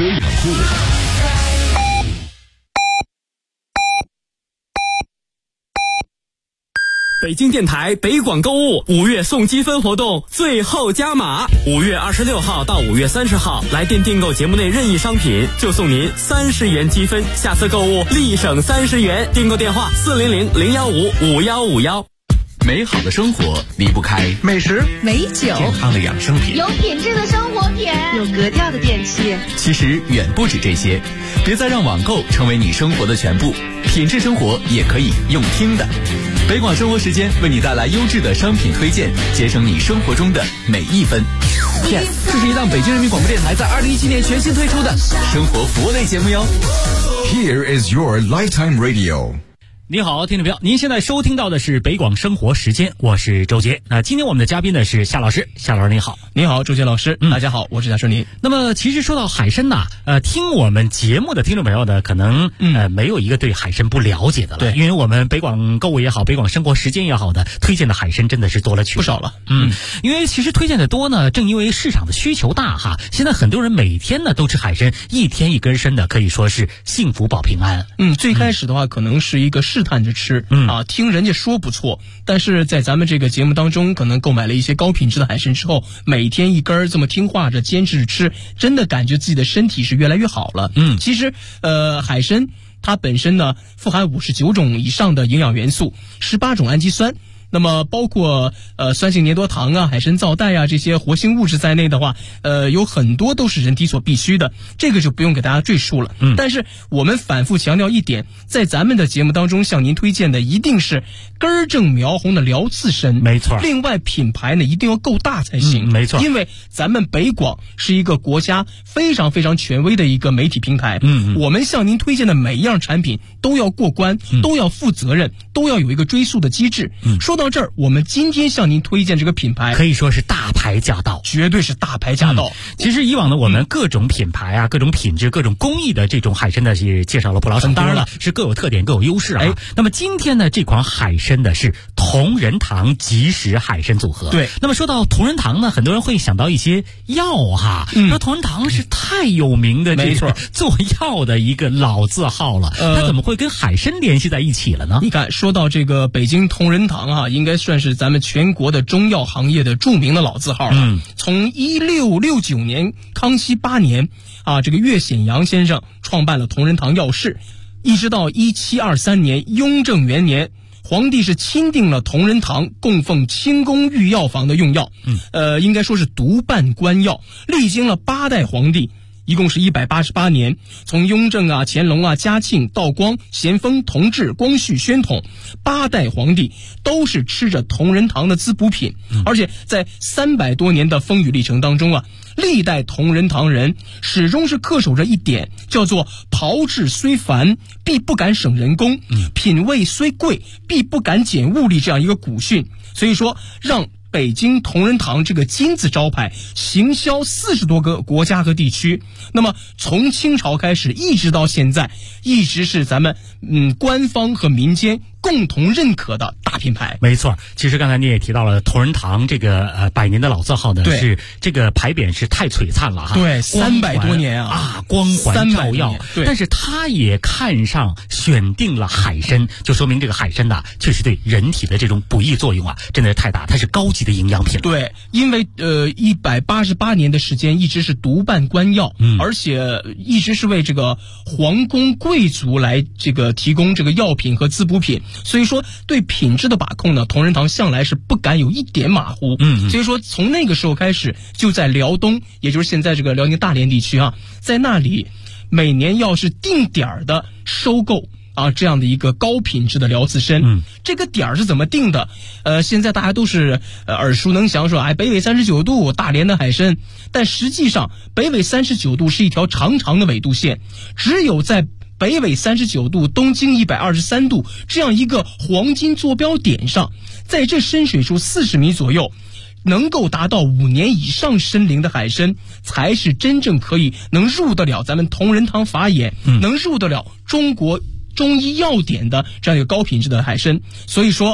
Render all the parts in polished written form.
养护。 北京电台北广购物5月送积分活动最后加码，5月26号到5月30号，来电订购节目内任意商品就送您30元积分，下次购物立省30元。订购电话400-015-5151。 美好的生活离不开美食、 美酒、 健康的养生品、 有品质的生活品、 有格调的电器。 其实远不止这些，别再让网购成为你生活的全部，品质生活也可以用听的。北广生活时间为你带来优质的商品推荐，节省你生活中的每一分。Yes， 这是一档北京人民广播电台在2017年全新推出的生活服务类节目哟。 Here is your lifetime radio。 你好，听众朋友，您现在收听到的是北广生活时间，我是周杰。那今天我们的嘉宾呢是夏老师，夏老师你好。 你好，周杰老师，大家好，我是夏春林。 那么其实说到海参呐，听我们节目的听众朋友呢，可能没有一个对海参不了解的了， 对， 因为我们北广购物也好，北广生活时间也好的推荐的海参真的是多了去了， 不少了。 因为其实推荐的多呢，正因为市场的需求大哈，现在很多人每天呢都吃海参，一天一根参的，可以说是幸福保平安。 最开始的话可能是一个试探着吃。听人家说不错，但是在咱们这个节目当中，可能购买了一些高品质的海参之后，每天一根这么听话着坚持吃，真的感觉自己的身体是越来越好了。其实海参它本身呢富含59种以上的营养元素，18种氨基酸。那么包括酸性粘多糖啊、海参皂苷啊这些活性物质在内的话，有很多都是人体所必须的，这个就不用给大家赘述了。但是我们反复强调一点，在咱们的节目当中向您推荐的一定是根正苗红的辽刺参， 没错。 另外品牌呢一定要够大才行， 没错。 因为咱们北广是一个国家非常非常权威的一个媒体平台，我们向您推荐的每一样产品都要过关，都要负责任，都要有一个追溯的机制。说到这儿，我们今天向您推荐这个品牌， 可以说是大牌驾到， 绝对是大牌驾到。 其实以往呢，我们各种品牌啊、各种品质、各种工艺的这种海参呢，是介绍了不老少，当然了，是各有特点、各有优势啊。那么今天呢，这款海参的是同仁堂即食海参组合。 对。 那么说到同仁堂呢，很多人会想到一些药哈，说同仁堂是太有名的这个做药的一个老字号了，它怎么会跟海参联系在一起了呢？ 你看，说到这个北京同仁堂啊，应该算是咱们全国的中药行业的著名的老字号了。从1669年康熙8年啊，这个岳显阳先生创办了同仁堂药事，一直到1723年雍正元年，皇帝是钦定了同仁堂供奉清宫御药房的用药，应该说是独办官药，历经了8代皇帝。一共是188年，从雍正啊、乾隆啊、嘉庆、道光、咸丰、同治、光绪、宣统8代皇帝都是吃着同仁堂的滋补品，而且在300多年的风雨历程当中啊，历代同仁堂人始终是恪守着一点，叫做炮制虽繁，必不敢省人工；品味虽贵，必不敢减物力，这样一个古训。所以说，让北京同仁堂这个金字招牌行销40多个国家和地区，那么从清朝开始一直到现在，一直是咱们官方和民间共同认可的大品牌。 没错，其实刚才你也提到了同仁堂这个100年的老字号呢，是这个牌匾是太璀璨了哈。 对，300多年啊， 光环照耀。但是他也看上选定了海参，就说明这个海参呐，确实对人体的这种补益作用啊，真的是太大，它是高级的营养品。 对，因为188年的时间一直是独办官药，而且一直是为这个皇宫贵族来这个提供这个药品和滋补品。所以说对品质的把控呢，同仁堂向来是不敢有一点马虎。所以说从那个时候开始，就在辽东，也就是现在这个辽宁大连地区啊，在那里每年要是定点的收购啊这样的一个高品质的辽刺参。这个点儿是怎么定的？现在大家都是耳熟能详，说北纬39度大连的海参，但实际上北纬39度是一条长长的纬度线，只有在北纬39度、东经123度这样一个黄金坐标点上，在这深水处40米左右，能够达到5年以上参龄的海参，才是真正可以能入得了咱们同仁堂法眼，能入得了中国中医药典的这样一个高品质的海参。所以说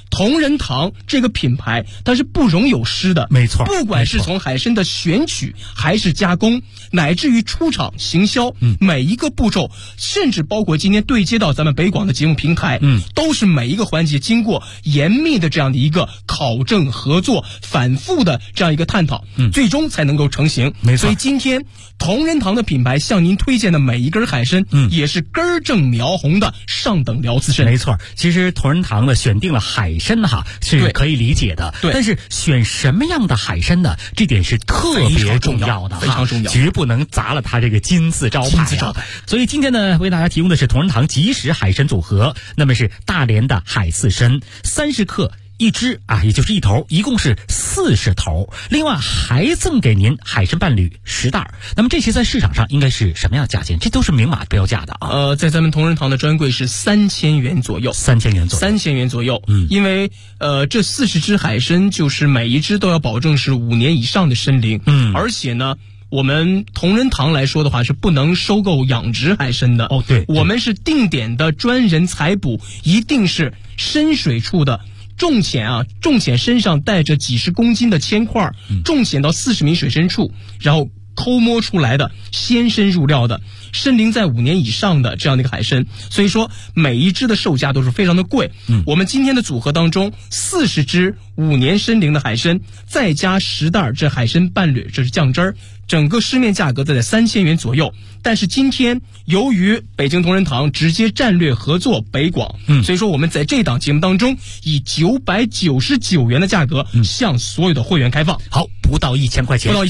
同仁堂这个品牌它是不容有失的， 没错， 不管是从海参的选取还是加工，乃至于出厂行销，每一个步骤，甚至包括今天对接到咱们北广的节目平台，都是每一个环节经过严密的这样的一个考证合作，反复的这样一个探讨，最终才能够成型。 没错， 所以今天同仁堂的品牌向您推荐的每一根海参，也是根正苗红的上等辽刺参。 没错，其实同仁堂呢选定了海参哈是可以理解的， 对， 但是选什么样的海参呢？这点是特别重要的， 非常重要， 绝不能砸了它这个金字招牌。所以今天呢，为大家提供的是同仁堂即食海参组合，那么是大连的海刺参，30克一只啊，也就是一头，一共是40头。另外还赠给您海参伴侣10袋。那么这些在市场上应该是什么样的价钱？这都是明码标价的啊。 在咱们同仁堂的专柜是3000元左右 ，3000元左右。 因为这40只海参就是每一只都要保证是5年以上的参龄，而且呢，我们同仁堂来说的话是不能收购养殖海参的。 哦，对， 我们是定点的专人采捕，一定是深水处的。重潜身上带着几十公斤的铅块，重潜到40米水深处，然后抠摸出来的鲜参入料的，参龄在5年以上的这样的一个海参，所以说每一只的售价都是非常的贵。我们今天的组合当中，40只5年参龄的海参，再加10袋这海参伴侣，这是酱汁儿，整个市面价格在3000元左右。但是今天由于北京同仁堂直接战略合作北广，所以说我们在这档节目当中以999元的价格向所有的会员开放。 好，不到1000块钱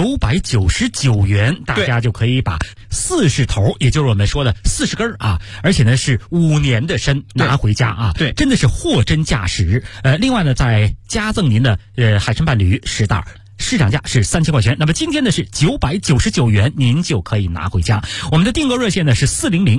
，999元，大家就可以把40头，也就是我们说的40根啊，而且呢是5年的参拿回家啊。 对， 真的是货真价实。另外呢，再加赠您的海参伴侣10袋。市场价是3000块钱，那么今天呢是999元，您就可以拿回家。我们的订购热线呢是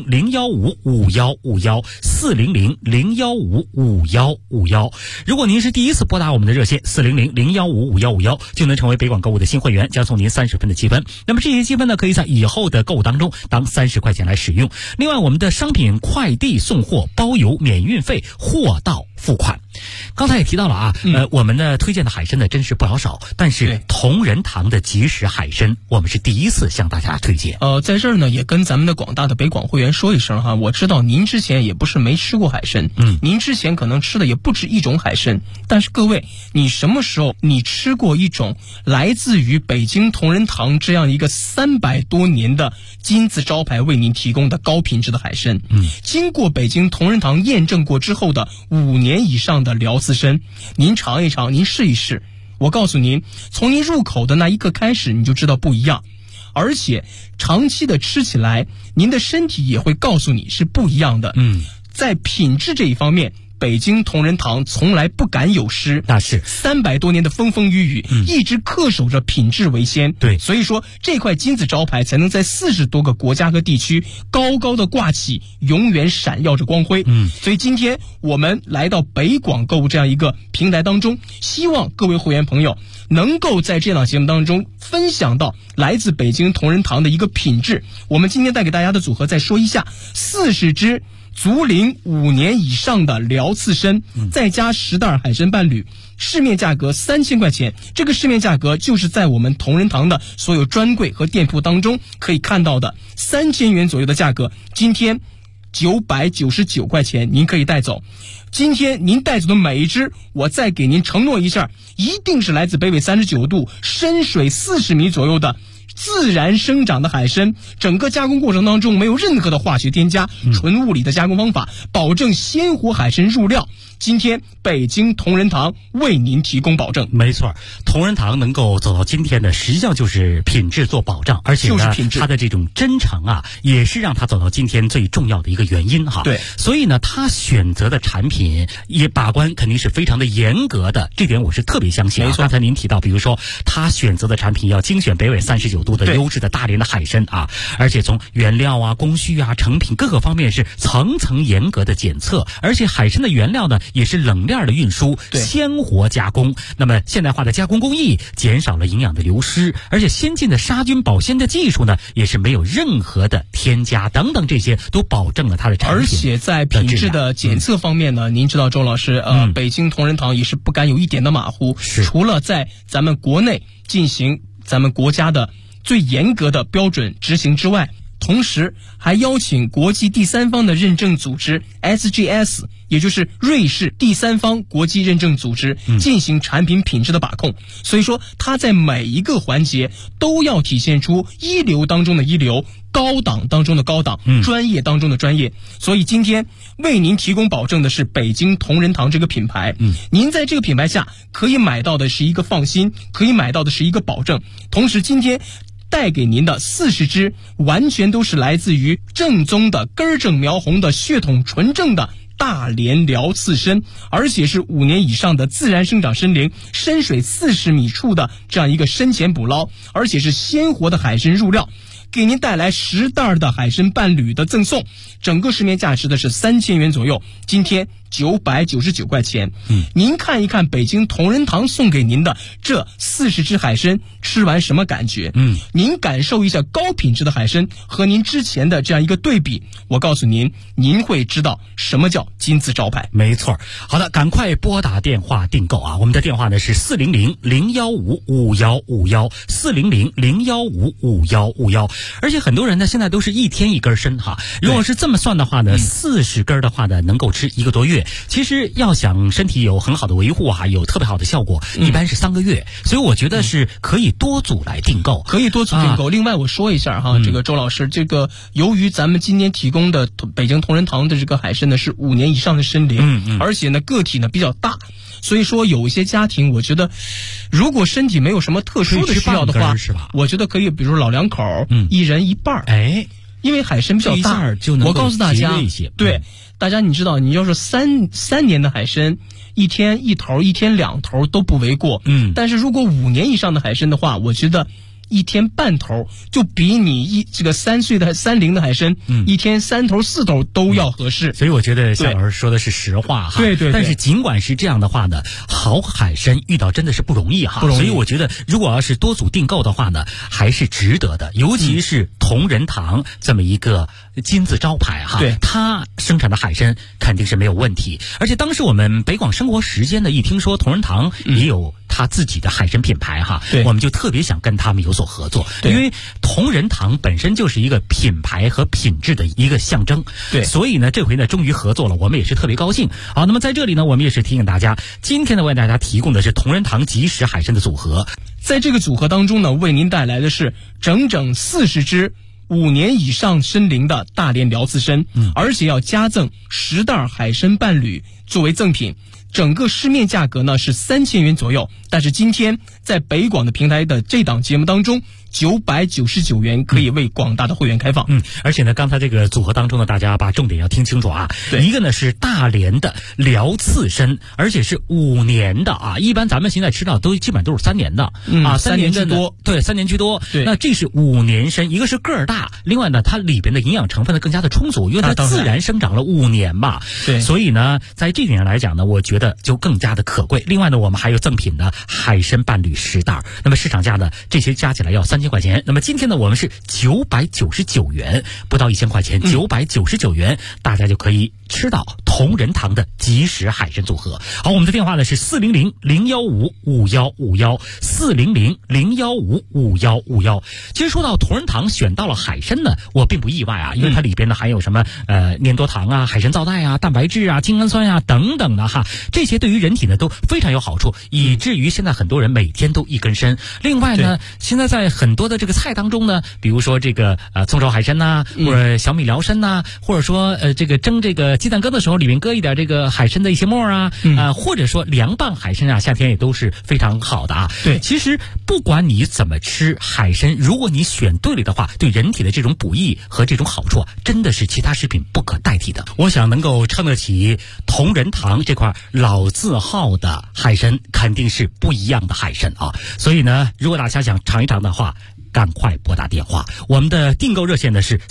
400-015-5151，400-015-5151。如果您是第一次拨打我们的热线400-015-5151，就能成为北广购物的新会员，将送您30分的积分。那么这些积分呢，可以在以后的购物当中当30块钱来使用。另外，我们的商品快递送货包邮免运费，货到付款。刚才也提到了啊，我们呢推荐的海参呢真是不老少，但是同仁堂的即食海参我们是第一次向大家推荐。 在这儿呢也跟咱们的广大的北广会员说一声哈，我知道您之前也不是没吃过海参，您之前可能吃的也不止一种海参，但是各位，你什么时候你吃过一种来自于北京同仁堂这样一个300多年的金字招牌为您提供的高品质的海参，经过北京同仁堂验证过之后的5年以上的辽刺参，您尝一尝，您试一试，我告诉您，从您入口的那一刻开始，你就知道不一样，而且长期的吃起来，您的身体也会告诉你是不一样的。在品质这一方面，北京同仁堂从来不敢有失， 那是 300多年的风风雨雨，一直恪守着品质为先。 对， 所以说这块金字招牌才能在40多个国家和地区高高的挂起，永远闪耀着光辉。所以今天我们来到北广购物这样一个平台当中，希望各位会员朋友能够在这档节目当中分享到来自北京同仁堂的一个品质。我们今天带给大家的组合再说一下，40只足龄5年以上的辽刺参，再加10袋海参伴侣，市面价格3000块钱。这个市面价格就是在我们同仁堂的所有专柜和店铺当中可以看到的3000元左右的价格，今天999块钱您可以带走。今天您带走的每一只，我再给您承诺一下，一定是来自北纬39度深水40米左右的自然生长的海参，整个加工过程当中没有任何的化学添加，纯物理的加工方法，保证鲜活海参入料。今天北京同仁堂为您提供保证。 没错，同仁堂能够走到今天的，实际上就是品质做保障，而且呢，它的这种真诚啊，也是让它走到今天最重要的一个原因哈。 对， 所以呢，他选择的产品也把关肯定是非常的严格的，这点我是特别相信。没错，刚才您提到，比如说他选择的产品要精选北纬39度。 度的优质的大连的海参啊，而且从原料啊、工序啊、成品各个方面是层层严格的检测，而且海参的原料呢也是冷链的运输，鲜活加工。那么现代化的加工工艺减少了营养的流失，而且先进的杀菌保鲜的技术呢也是没有任何的添加等等，这些都保证了它的产品。 而且在品质的检测方面呢，您知道周老师，北京同仁堂也是不敢有一点的马虎，除了在咱们国内进行咱们国家的最严格的标准执行之外，同时还邀请国际第三方的认证组织 SGS， 也就是瑞士第三方国际认证组织进行产品品质的把控。所以说它在每一个环节都要体现出一流当中的一流，高档当中的高档，专业当中的专业。所以今天为您提供保证的是北京同仁堂这个品牌，您在这个品牌下可以买到的是一个放心，可以买到的是一个保证。同时今天带给您的40只完全都是来自于正宗的根正苗红的血统纯正的大连辽刺参，而且是5年以上的自然生长参龄，深水40米处的这样一个深潜捕捞，而且是鲜活的海参入料，给您带来10袋的海参伴侣的赠送，整个市面价值的是3000元左右，今天999块钱。您看一看北京同仁堂送给您的这40只海参，吃完什么感觉？您感受一下高品质的海参和您之前的这样一个对比，我告诉您，您会知道什么叫金字招牌。 没错。好的，赶快拨打电话订购啊！我们的电话呢是400-015-5151 400-015-5151。而且很多人呢现在都是一天一根参哈，如果是这么算的话呢，40根的话呢能够吃1个多月。其实要想身体有很好的维护啊，有特别好的效果，一般是3个月。所以我觉得是可以多组来订购， 可以多组订购。另外我说一下哈，这个周老师，这个由于咱们今天提供的北京同仁堂的这个海参呢是5年以上的参龄，而且呢个体呢比较大，所以说有一些家庭，我觉得如果身体没有什么特殊的需要的话，我觉得可以，比如说老两口，一人一半。因为海参比较大，我告诉大家，对大家，你知道，你要是三年的海参，一天一头，一天2头都不为过。但是如果5年以上的海参的话，我觉得1天半头就比你这个3岁的30的海参，1天3头4头都要合适。 所以我觉得夏老师说的是实话哈。对。但是尽管是这样的话呢，好海参遇到真的是不容易哈。所以我觉得如果要是多组订购的话呢，还是值得的。尤其是同仁堂这么一个金字招牌哈，它生产的海参肯定是没有问题。而且当时我们北广生活时间呢，一听说同仁堂也有他自己的海参品牌哈，我们就特别想跟他们有所合作，因为同仁堂本身就是一个品牌和品质的一个象征。所以呢这回呢终于合作了，我们也是特别高兴。好，那么在这里呢我们也是提醒大家，今天呢为大家提供的是同仁堂即食海参的组合， 在这个组合当中呢，为您带来的是整整40只5年以上参龄的大连辽刺参，而且要加赠10袋海参伴侣作为赠品。整个市面价格呢是3000元左右，但是今天在北广的平台的这档节目当中，999元可以为广大的会员开放。 而且呢，刚才这个组合当中呢，大家把重点要听清楚啊。一个呢是大连的辽刺参，而且是5年的啊。一般咱们现在吃到都基本都是3年的啊，3年居多。对，3年居多。那这是5年参，一个是个儿大，另外呢，它里边的营养成分呢更加的充足，因为它自然生长了5年嘛。所以呢，在这点上来讲呢，我觉得就更加的可贵。另外呢，我们还有赠品的海参伴侣10袋，那么市场价呢，这些加起来要3000块钱。那么今天呢，我们是999元，不到1000块钱，999元，大家就可以吃到同仁堂的即食海参组合。好，我们的电话呢是400-015-5151 400-015-5151。其实说到同仁堂选到了海参呢，我并不意外啊，因为它里边呢含有什么粘多糖啊、海参皂苷啊、蛋白质啊、精氨酸啊等等的哈，这些对于人体呢都非常有好处，以至于现在很多人每天都1根参。另外呢，现在在很多的这个菜当中呢，比如说这个葱烧海参呐，或者小米辽参呐，或者说这个蒸这个鸡蛋羹的时候里面搁一点这个海参的一些末啊，或者说凉拌海参啊，夏天也都是非常好的啊。其实不管你怎么吃海参，如果你选对了的话，对人体的这种补益和这种好处真的是其他食品不可代替的。我想能够撑得起同仁堂这块老字号的海参，肯定是不一样的海参啊。所以呢，如果大家想尝一尝的话， 赶快拨打电话。我们的订购热线呢是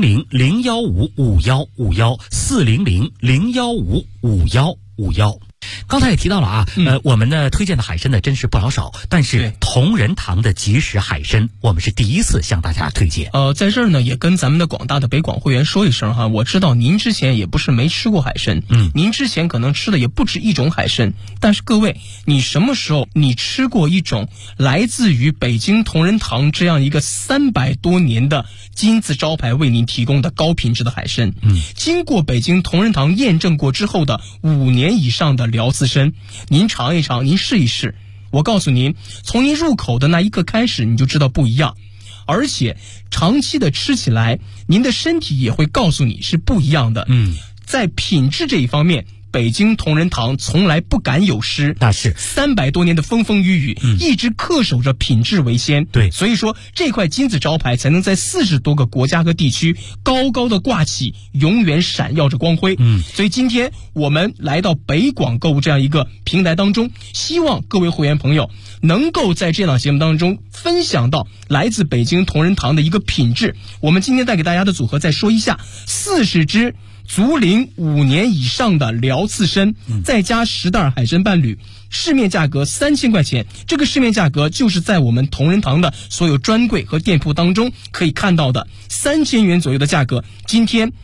400-015-5151，400-015-5151。刚才也提到了啊，我们呢推荐的海参呢真是不老少，但是同仁堂的即食海参我们是第一次向大家推荐。 在这儿呢也跟咱们的广大的北广会员说一声哈，我知道您之前也不是没吃过海参，您之前可能吃的也不止一种海参，但是各位，你什么时候你吃过一种来自于北京同仁堂这样一个300多年的金字招牌为您提供的高品质的海参，经过北京同仁堂验证过之后的5年以上的辽刺参，您尝一尝，您试一试，我告诉您，从您入口的那一刻开始，你就知道不一样，而且长期的吃起来，您的身体也会告诉你是不一样的。在品质这一方面，北京同仁堂从来不敢有失， 那是 300多年的风风雨雨，一直恪守着品质为先。 对， 所以说这块金字招牌才能在40多个国家和地区高高的挂起，永远闪耀着光辉。所以今天我们来到北广购物这样一个平台当中，希望各位会员朋友能够在这档节目当中分享到来自北京同仁堂的一个品质。我们今天带给大家的组合再说一下，40只足龄5年以上的辽刺参，再加10袋海参伴侣，市面价格3000块钱。这个市面价格就是在我们同仁堂的所有专柜和店铺当中可以看到的3000元左右的价格，今天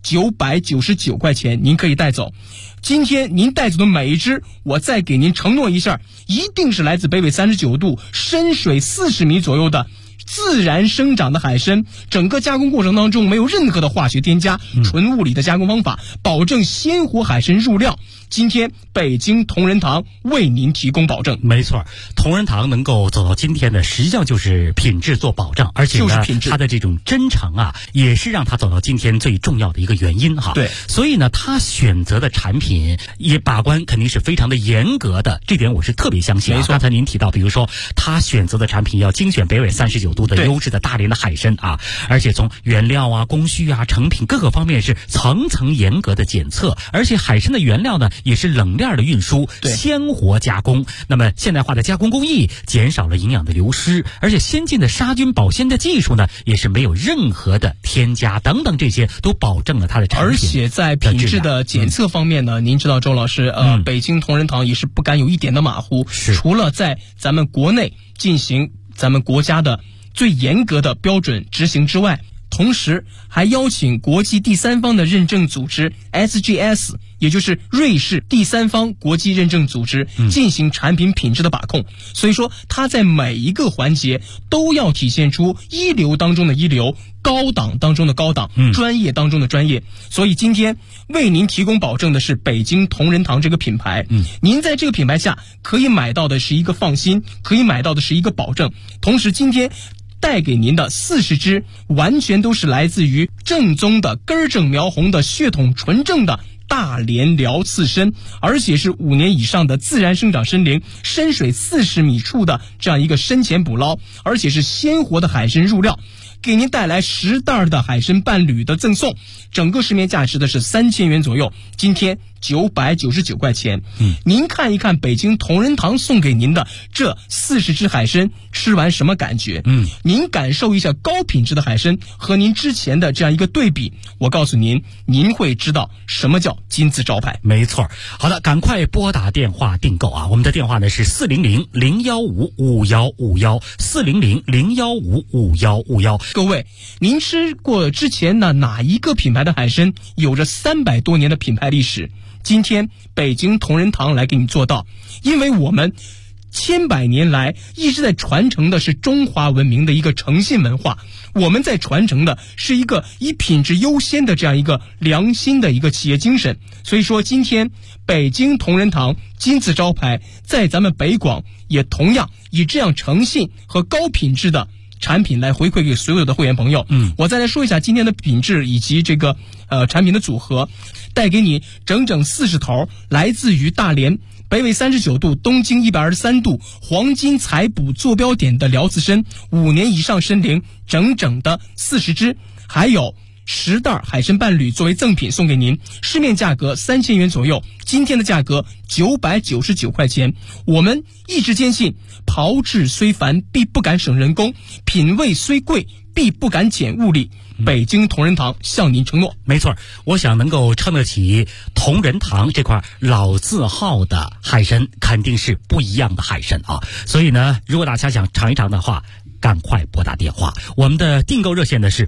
999块钱您可以带走。今天您带走的每一只，我再给您承诺一下，一定是来自北纬39度深水40米左右的自然生长的海参，整个加工过程当中没有任何的化学添加，纯物理的加工方法，保证鲜活海参入料。今天北京同仁堂为您提供保证。 没错，同仁堂能够走到今天的，实际上就是品质做保障，而且呢，他的这种真诚啊，也是让他走到今天最重要的一个原因哈。 对， 所以呢，他选择的产品也把关肯定是非常的严格的，这点我是特别相信啊。刚才您提到，比如说他选择的产品要精选北纬39度的优质的大连的海参啊，而且从原料啊、工序啊、成品各个方面是层层严格的检测，而且海参的原料呢也是冷链的运输，鲜活加工。那么现代化的加工工艺减少了营养的流失，而且先进的杀菌保鲜的技术呢也是没有任何的添加等等，这些都保证了它的产品。 而且在品质的检测方面呢，您知道周老师，北京同仁堂也是不敢有一点的马虎，除了在咱们国内进行咱们国家的最严格的标准执行之外，同时还邀请国际第三方的认证组织 SGS， 也就是瑞士第三方国际认证组织进行产品品质的把控。所以说它在每一个环节都要体现出一流当中的一流，高档当中的高档，专业当中的专业。所以今天为您提供保证的是北京同仁堂这个品牌，您在这个品牌下可以买到的是一个放心，可以买到的是一个保证。同时今天带给您的40只完全都是来自于正宗的根正苗红的血统纯正的大连辽刺参，而且是5年以上的自然生长参龄，深水40米处的这样一个深潜捕捞，而且是鲜活的海参入料，给您带来10袋的海参伴侣的赠送，整个市面价值的是3000元左右，今天999块钱。您看一看北京同仁堂送给您的这40只海参，吃完什么感觉？您感受一下高品质的海参和您之前的这样一个对比，我告诉您，您会知道什么叫金字招牌。 没错。好的，赶快拨打电话订购啊！我们的电话呢是400-015-5151，400-015-5151。 各位，您吃过之前的哪一个品牌的海参有着300多年的品牌历史？今天北京同仁堂来给你做到，因为我们千百年来一直在传承的是中华文明的一个诚信文化，我们在传承的是一个以品质优先的这样一个良心的一个企业精神。所以说今天北京同仁堂金字招牌在咱们北广也同样以这样诚信和高品质的产品来回馈给所有的会员朋友。我再来说一下今天的品质以及这个产品的组合，带给你整整40头来自于大连北纬39度东经123度黄金采捕坐标点的辽刺参，5年以上参龄整整的40只，还有 10袋海参伴侣作为赠品送给您，市面价格3000元左右，今天的价格999块钱。我们一直坚信，炮制虽繁，必不敢省人工；品味虽贵，必不敢减物力。北京同仁堂向您承诺。 没错，我想能够撑得起同仁堂这块老字号的海参，肯定是不一样的海参啊。所以呢，如果大家想尝一尝的话，赶快拨打电话。我们的订购热线呢是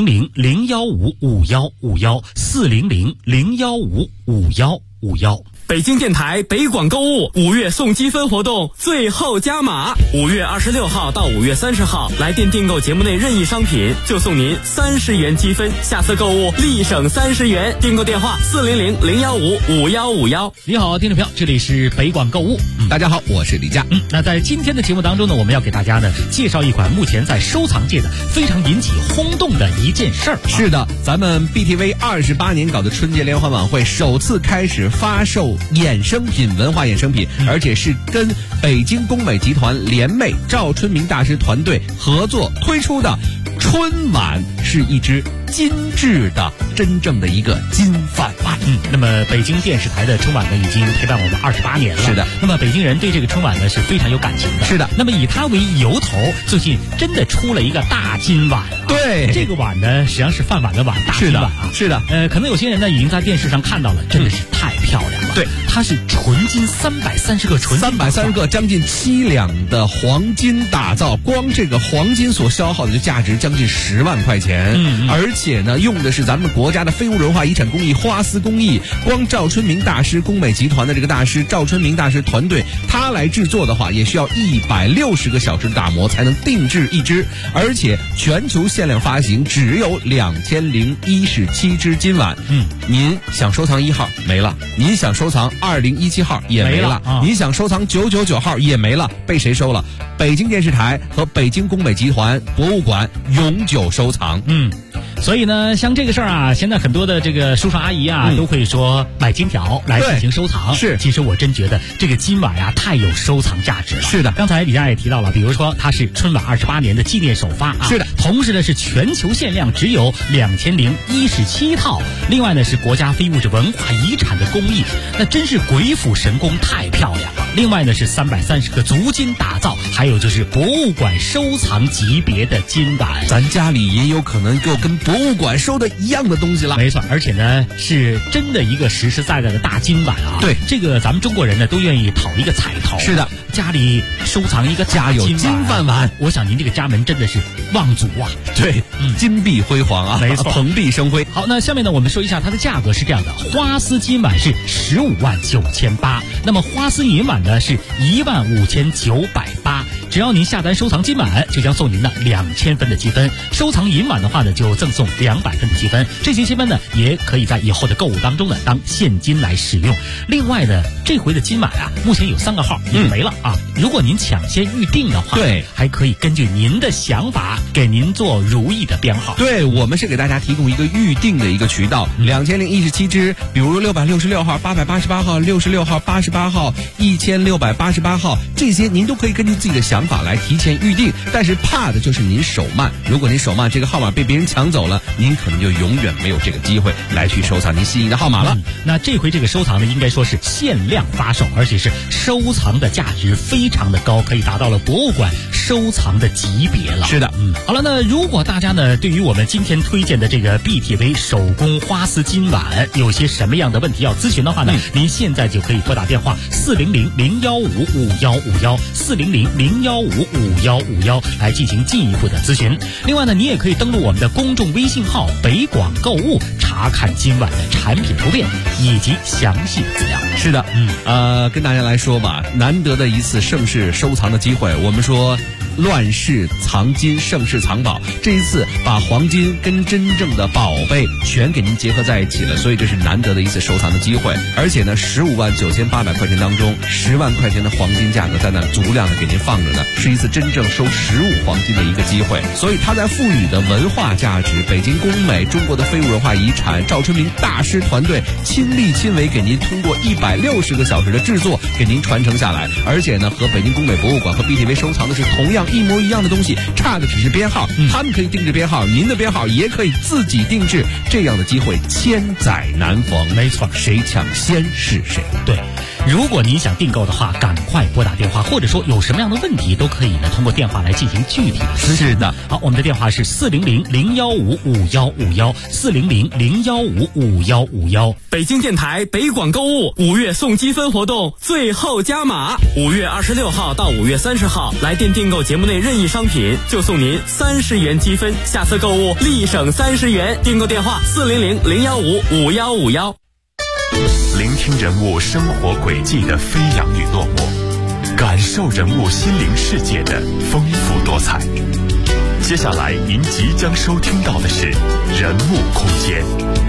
400-015-5151，400-015-5151。 北京电台北广购物5月送积分活动最后加码，5月26号到5月30号，来电订购节目内任意商品就送您30元积分，下次购物立省30元。订购电话400-015-5151。 你好，听众朋友，这里是北广购物。 大家好，我是李佳。 那在今天的节目当中呢，我们要给大家呢介绍一款目前在收藏界的非常引起轰动的一件事儿。 是的，咱们 BTV 28年搞的春节联欢晚会首次开始发售衍生品，文化衍生品，而且是跟北京工美集团联袂赵春明大师团队合作推出的春晚，是一只精致的真正的一个金饭碗。 那么北京电视台的春晚呢，已经陪伴我们28年了。 是的。 那么北京人对这个春晚呢是非常有感情的。 是的。 那么以它为由头，最近真的出了一个大金碗。 对。 这个碗呢，实际上是饭碗的碗，大金碗啊。 是的。 可能有些人呢已经在电视上看到了，真的是太漂亮了。 对。 它是纯金330个纯金 ，330个，将近7两的黄金打造，光这个黄金所消耗的就价值将近10万块钱。而且呢，用的是咱们国家的非物质文化遗产工艺花丝工艺。光赵春明大师工美集团的这个大师赵春明大师团队，他来制作的话，也需要160个小时的打磨才能定制一只，而且全球限量发行，只有2017只金碗。您想收藏1号没了，您想收藏2017号也没了，你想收藏999号也没了，被谁收了？北京电视台和北京工美集团博物馆永久收藏。 所以呢，像这个事儿啊，现在很多的这个叔叔阿姨啊，都会说买金条来进行收藏。 是， 其实我真觉得这个金碗呀，太有收藏价值了。 是的， 刚才李佳也提到了，比如说它是春晚28年的纪念首发啊。 是的， 同时呢是全球限量，只有2017套。另外呢是国家非物质文化遗产的工艺，那真是鬼斧神工，太漂亮了。另外呢是330个足金打造，还有就是博物馆收藏级别的金碗。 咱家里也有可能就跟博物馆收的一样的东西了。 没错，而且呢是真的一个实实在在的大金碗啊。 对， 这个咱们中国人呢都愿意讨一个彩头。 是的， 家里收藏一个家有金饭碗， 我想您这个家门真的是望族啊。 对，金碧辉煌啊， 没错， 蓬荜生辉。 好，那下面呢我们说一下它的价格是这样的，花丝金碗是159800，那么花丝银碗呢是15980。只要您下单收藏金碗，就将送您的2000分的积分；收藏银碗的话呢，就赠送200分的积分。这些积分呢，也可以在以后的购物当中呢当现金来使用。另外呢，这回的金碗啊，目前有3个号已经没了啊。如果您抢先预定的话， 对， 还可以根据您的想法给您做如意的编号。 对，我们是给大家提供一个预定的一个渠道，2017只，比如666号、888号、66号、88号、1688号，这些您都可以根据自己的想法来提前预定。但是怕的就是您手慢，如果您手慢，这个号码被别人抢走了，您可能就永远没有这个机会来去收藏您心仪的号码了。 那这回这个收藏呢，应该说是限量发售，而且是收藏的价值非常的高，可以达到了博物馆收藏的级别了。 是的， 好了，那如果大家呢对于我们今天推荐的这个 BTV 手工花丝金碗有些什么样的问题要咨询的话呢，您现在就可以拨打电话400-015-5151，400-015-5151来进行进一步的咨询。另外呢，你也可以登录我们的公众微信号北广购物，查看今晚的产品图片以及详细资料。 是的，跟大家来说吧，难得的一次盛世收藏的机会。我们说乱世藏金，盛世藏宝，这一次把黄金跟真正的宝贝全给您结合在一起了，所以这是难得的一次收藏的机会。而且呢，159800块钱当中，10万块钱的黄金价格在那足量的给您放着呢，是一次真正收15黄金的一个机会。所以它在赋予的文化价值，北京工美中国的非物质文化遗产赵春明大师团队亲力亲为给您通过160个小时的制作给您传承下来，而且呢和北京工美博物馆和 BTV 收藏的是同样一模一样的东西，差的只是编号。他们可以定制编号，您的编号也可以自己定制，这样的机会千载难逢。 没错， 谁抢先是谁。 对，如果您想订购的话，赶快拨打电话，或者说有什么样的问题都可以呢，通过电话来进行具体的咨询。 是的， 好，我们的电话是400-015-5151，400-015-5151。 北京电台北广购物5月送积分活动最后加码，5月26号到5月30号，来电订购节目内任意商品就送您30元积分，下次购物立省30元。订购电话400-015-5151。 聆听人物生活轨迹的飞扬与落寞，感受人物心灵世界的丰富多彩。接下来您即将收听到的是人物空间。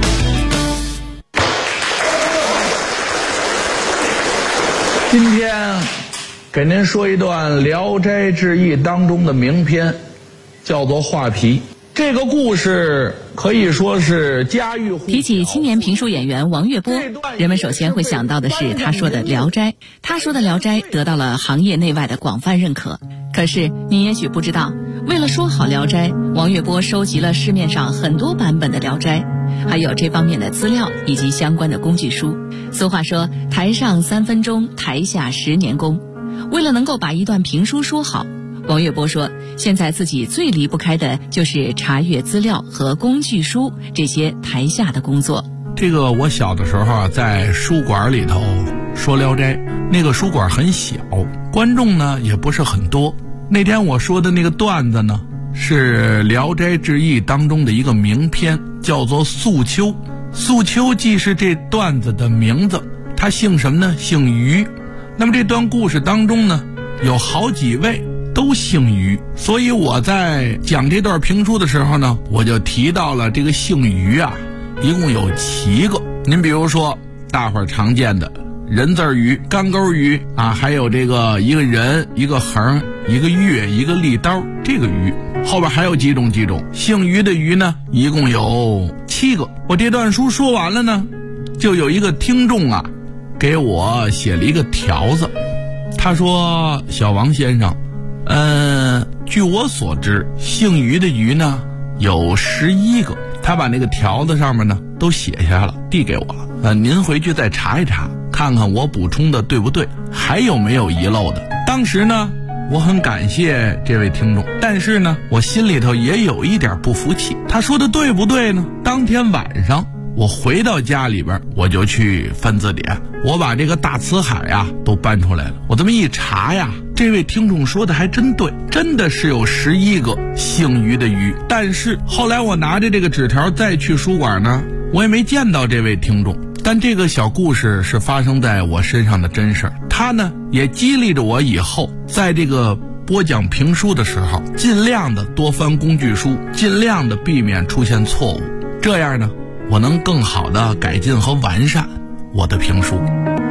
今天给您说一段《聊斋志异》当中的名篇，叫做画皮。这个故事可以说是家喻户晓。 提起青年评书演员王月波，人们首先会想到的是他说的《聊斋》。他说的《聊斋》得到了行业内外的广泛认可。可是你也许不知道，为了说好《聊斋》，王月波收集了市面上很多版本的《聊斋》，还有这方面的资料以及相关的工具书。俗话说，台上3分钟，台下10年功。为了能够把一段评书说好，王月波说，现在自己最离不开的就是查阅资料和工具书这些台下的工作。 这个我小的时候啊，在书馆里头说《聊斋》，那个书馆很小，观众呢也不是很多。那天我说的那个段子呢，是《聊斋志异》当中的一个名篇，叫做《素秋》。素秋既是这段子的名字，他姓什么呢？姓于。那么这段故事当中呢，有好几位都姓于，所以我在讲这段评书的时候呢，我就提到了这个姓于啊，一共有7个。您比如说大伙儿常见的人字鱼、干钩鱼啊，还有这个一个人、一个横、一个月、一个利刀，这个鱼后边还有几种姓于的鱼呢，一共有7个。我这段书说完了呢，就有一个听众啊给我写了一个条子，他说，小王先生，据我所知，姓于的于呢有11个。他把那个条子上面呢都写下了，递给我了。您回去再查一查，看看我补充的对不对，还有没有遗漏的。当时呢，我很感谢这位听众，但是呢，我心里头也有一点不服气。他说的对不对呢？当天晚上我回到家里边，我就去翻字典，我把这个大辞海呀都搬出来了。我这么一查呀，这位听众说的还真对，真的是有11个姓于的于。但是后来我拿着这个纸条再去书馆呢，我也没见到这位听众。但这个小故事是发生在我身上的真事儿，它呢也激励着我以后在这个播讲评书的时候，尽量的多翻工具书，尽量的避免出现错误，这样呢我能更好的改进和完善我的评书。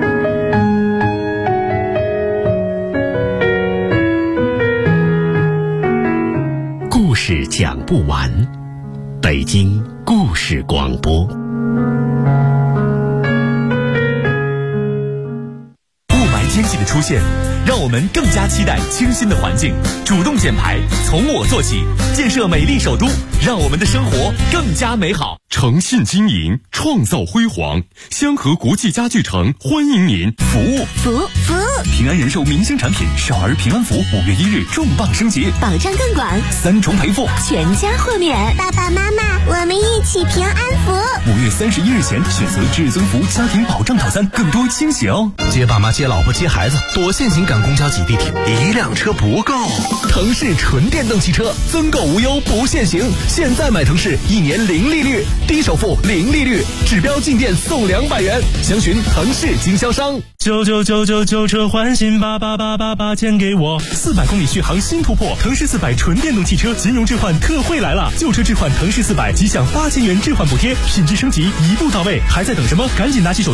故事讲不完，北京故事广播。 雾霾天气的出现，让我们更加期待清新的环境。主动减排，从我做起，建设美丽首都，让我们的生活更加美好。 诚信经营，创造辉煌。香河国际家具城欢迎您，服务。 平安人寿明星产品少儿平安符5月1日重磅升级， 保障更广 ，3重赔付， 全家豁免。爸爸妈妈，我们一起平安符。 5月31日前选择至尊福家庭保障套餐，更多惊喜哦！ 接爸妈、接老婆、接孩子，多线行赶公交、挤地铁，一辆车不够。腾势纯电动汽车增购无忧不限行，现在买腾势1年0利率，低首付0利率，指标进店送200元，详询腾势经销商。 99999旧车换新，8888钱给我。 400公里续航新突破，腾势400纯电动汽车金融置换特惠来了，旧车置换腾势400即享8000元置换补贴，品质升级一步到位，还在等什么？赶紧拿起手